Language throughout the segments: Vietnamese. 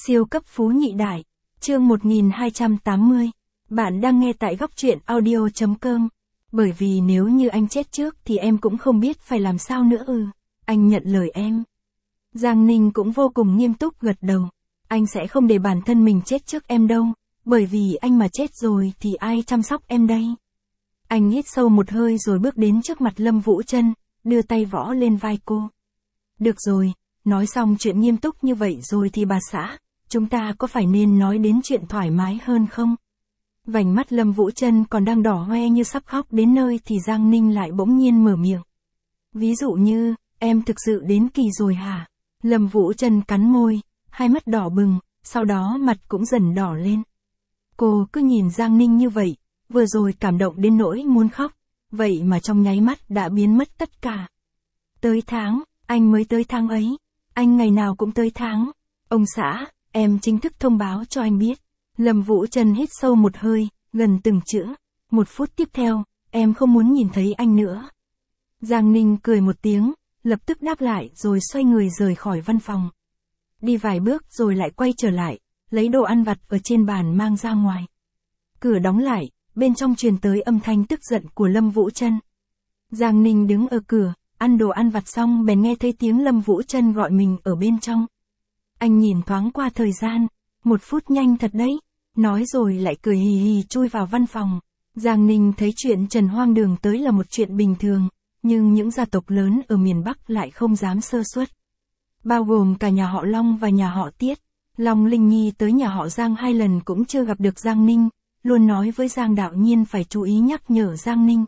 Siêu cấp phú nhị đại, chương 1280. Bạn đang nghe tại góc truyện audio.com. Bởi vì nếu như anh chết trước thì em cũng không biết phải làm sao nữa anh nhận lời em. Giang Ninh cũng vô cùng nghiêm túc gật đầu. Anh sẽ không để bản thân mình chết trước em đâu, bởi vì anh mà chết rồi thì ai chăm sóc em đây. Anh hít sâu một hơi rồi bước đến trước mặt Lâm Vũ Trân, đưa tay võ lên vai cô. Được rồi, nói xong chuyện nghiêm túc như vậy rồi thì bà xã, chúng ta có phải nên nói đến chuyện thoải mái hơn không? Vành mắt Lâm Vũ Trân còn đang đỏ hoe như sắp khóc đến nơi thì Giang Ninh lại bỗng nhiên mở miệng. Ví dụ như, em thực sự đến kỳ rồi hả? Lâm Vũ Trân cắn môi, hai mắt đỏ bừng, sau đó mặt cũng dần đỏ lên. Cô cứ nhìn Giang Ninh như vậy, vừa rồi cảm động đến nỗi muốn khóc, vậy mà trong nháy mắt đã biến mất tất cả. Tới tháng, anh mới tới tháng ấy, anh ngày nào cũng tới tháng. Ông xã, em chính thức thông báo cho anh biết. Lâm Vũ Trân hít sâu một hơi, gần từng chữ. 1 phút tiếp theo, em không muốn nhìn thấy anh nữa. Giang Ninh cười một tiếng, lập tức đáp lại rồi xoay người rời khỏi văn phòng. Đi vài bước rồi lại quay trở lại, lấy đồ ăn vặt ở trên bàn mang ra ngoài. Cửa đóng lại, bên trong truyền tới âm thanh tức giận của Lâm Vũ Trân. Giang Ninh đứng ở cửa, ăn đồ ăn vặt xong bèn nghe thấy tiếng Lâm Vũ Trân gọi mình ở bên trong. Anh nhìn thoáng qua thời gian, 1 phút nhanh thật đấy, nói rồi lại cười hì hì chui vào văn phòng. Giang Ninh thấy chuyện Trần Hoang Đường tới là một chuyện bình thường, nhưng những gia tộc lớn ở miền Bắc lại không dám sơ suất. Bao gồm cả nhà họ Long và nhà họ Tiết. Long Linh Nhi tới nhà họ Giang 2 lần cũng chưa gặp được Giang Ninh, luôn nói với Giang Đạo Nhiên phải chú ý nhắc nhở Giang Ninh.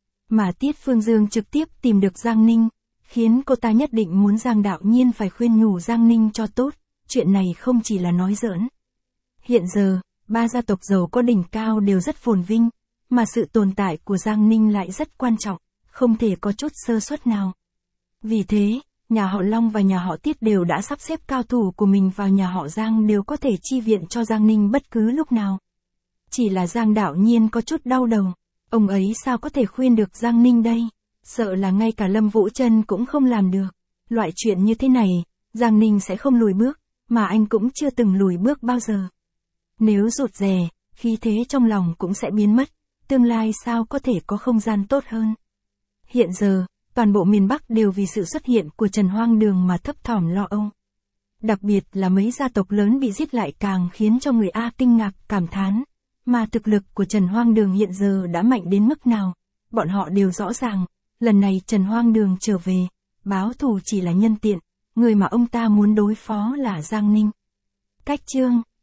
Mà Tiết Phương Dương trực tiếp tìm được Giang Ninh, khiến cô ta nhất định muốn Giang Đạo Nhiên phải khuyên nhủ Giang Ninh cho tốt, chuyện này không chỉ là nói giỡn. Hiện giờ, 3 gia tộc giàu có đỉnh cao đều rất phồn vinh, mà sự tồn tại của Giang Ninh lại rất quan trọng, không thể có chút sơ suất nào. Vì thế, nhà họ Long và nhà họ Tiết đều đã sắp xếp cao thủ của mình vào nhà họ Giang đều có thể chi viện cho Giang Ninh bất cứ lúc nào. Chỉ là Giang Đạo Nhiên có chút đau đầu, ông ấy sao có thể khuyên được Giang Ninh đây, sợ là ngay cả Lâm Vũ Trân cũng không làm được. Loại chuyện như thế này, Giang Ninh sẽ không lùi bước, mà anh cũng chưa từng lùi bước bao giờ. Nếu rụt rè, khí thế trong lòng cũng sẽ biến mất, tương lai sao có thể có không gian tốt hơn. Hiện giờ, toàn bộ miền Bắc đều vì sự xuất hiện của Trần Hoang Đường mà thấp thỏm lo âu. Đặc biệt là mấy gia tộc lớn bị giết lại càng khiến cho người A kinh ngạc cảm thán, mà thực lực của Trần Hoang Đường hiện giờ đã mạnh đến mức nào, bọn họ đều rõ ràng, lần này Trần Hoang Đường trở về, báo thù chỉ là nhân tiện, người mà ông ta muốn đối phó là Giang Ninh. Cách chương